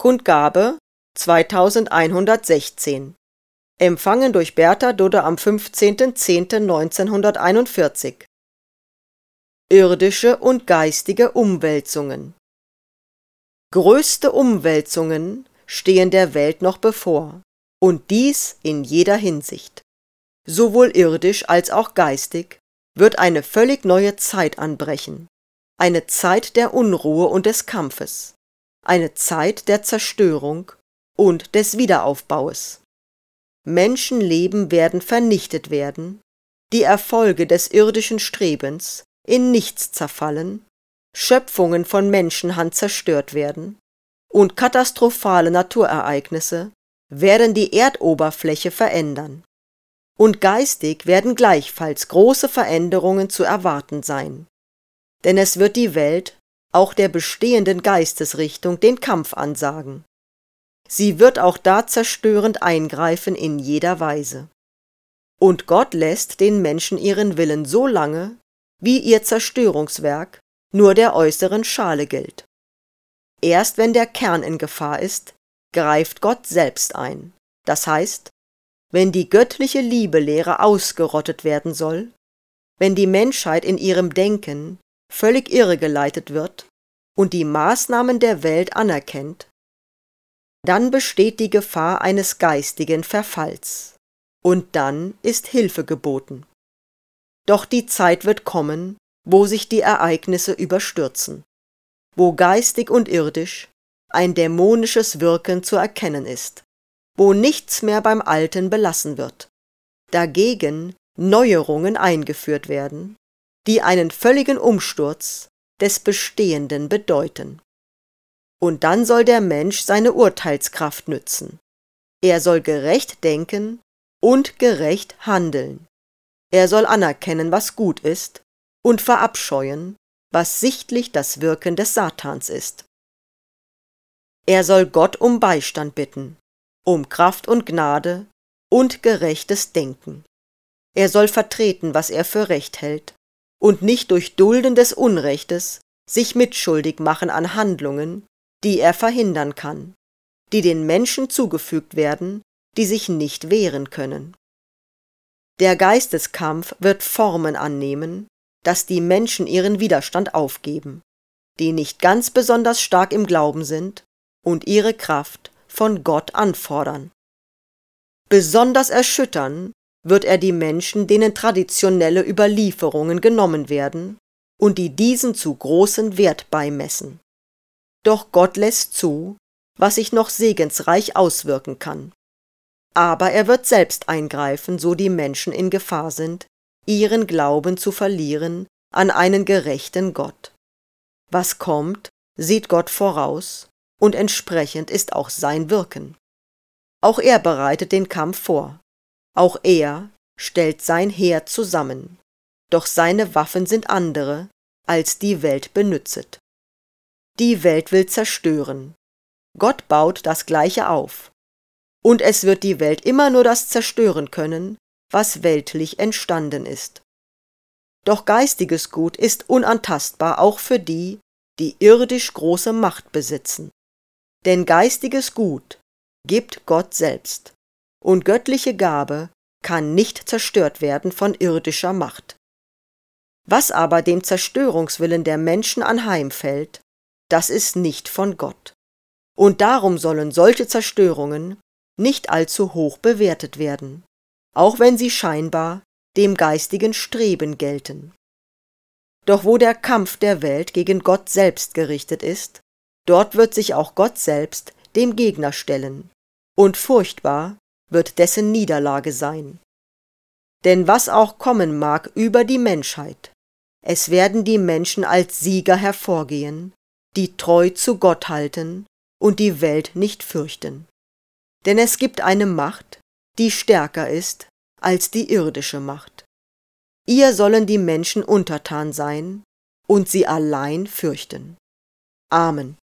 Kundgabe 2116. Empfangen durch Bertha Dudde am 15.10.1941. Irdische und geistige Umwälzungen. Größte Umwälzungen stehen der Welt noch bevor, und dies in jeder Hinsicht. Sowohl irdisch als auch geistig wird eine völlig neue Zeit anbrechen, eine Zeit der Unruhe und des Kampfes, eine Zeit der Zerstörung und des Wiederaufbaues. Menschenleben werden vernichtet werden, die Erfolge des irdischen Strebens in nichts zerfallen, Schöpfungen von Menschenhand zerstört werden, und katastrophale Naturereignisse werden die Erdoberfläche verändern. Und geistig werden gleichfalls große Veränderungen zu erwarten sein. Denn es wird die Welt auch der bestehenden Geistesrichtung den Kampf ansagen. Sie wird auch da zerstörend eingreifen in jeder Weise. Und Gott lässt den Menschen ihren Willen so lange, wie ihr Zerstörungswerk nur der äußeren Schale gilt. Erst wenn der Kern in Gefahr ist, greift Gott selbst ein. Das heißt, wenn die göttliche Liebelehre ausgerottet werden soll, wenn die Menschheit in ihrem Denken völlig irregeleitet wird und die Maßnahmen der Welt anerkennt, dann besteht die Gefahr eines geistigen Verfalls, und dann ist Hilfe geboten. Doch die Zeit wird kommen, wo sich die Ereignisse überstürzen, wo geistig und irdisch ein dämonisches Wirken zu erkennen ist, wo nichts mehr beim Alten belassen wird, dagegen Neuerungen eingeführt werden, die einen völligen Umsturz des Bestehenden bedeuten. Und dann soll der Mensch seine Urteilskraft nützen. Er soll gerecht denken und gerecht handeln. Er soll anerkennen, was gut ist, und verabscheuen, was sichtlich das Wirken des Satans ist. Er soll Gott um Beistand bitten, um Kraft und Gnade und gerechtes Denken. Er soll vertreten, was er für recht hält, und nicht durch Dulden des Unrechtes sich mitschuldig machen an Handlungen, die er verhindern kann, die den Menschen zugefügt werden, die sich nicht wehren können. Der Geisteskampf wird Formen annehmen, dass die Menschen ihren Widerstand aufgeben, die nicht ganz besonders stark im Glauben sind und ihre Kraft von Gott anfordern. Besonders erschüttern wird er die Menschen, denen traditionelle Überlieferungen genommen werden und die diesen zu großen Wert beimessen. Doch Gott lässt zu, was sich noch segensreich auswirken kann. Aber er wird selbst eingreifen, so die Menschen in Gefahr sind, ihren Glauben zu verlieren an einen gerechten Gott. Was kommt, sieht Gott voraus, und entsprechend ist auch sein Wirken. Auch er bereitet den Kampf vor. Auch er stellt sein Heer zusammen, doch seine Waffen sind andere, als die Welt benützet. Die Welt will zerstören. Gott baut das Gleiche auf. Und es wird die Welt immer nur das zerstören können, was weltlich entstanden ist. Doch geistiges Gut ist unantastbar auch für die, die irdisch große Macht besitzen. Denn geistiges Gut gibt Gott selbst, und göttliche Gabe kann nicht zerstört werden von irdischer Macht. Was aber dem Zerstörungswillen der Menschen anheimfällt, das ist nicht von Gott. Und darum sollen solche Zerstörungen nicht allzu hoch bewertet werden, auch wenn sie scheinbar dem geistigen Streben gelten. Doch wo der Kampf der Welt gegen Gott selbst gerichtet ist, dort wird sich auch Gott selbst dem Gegner stellen, und furchtbar wird dessen Niederlage sein. Denn was auch kommen mag über die Menschheit, es werden die Menschen als Sieger hervorgehen, die treu zu Gott halten und die Welt nicht fürchten. Denn es gibt eine Macht, die stärker ist als die irdische Macht. Ihr sollen die Menschen untertan sein und sie allein fürchten. Amen.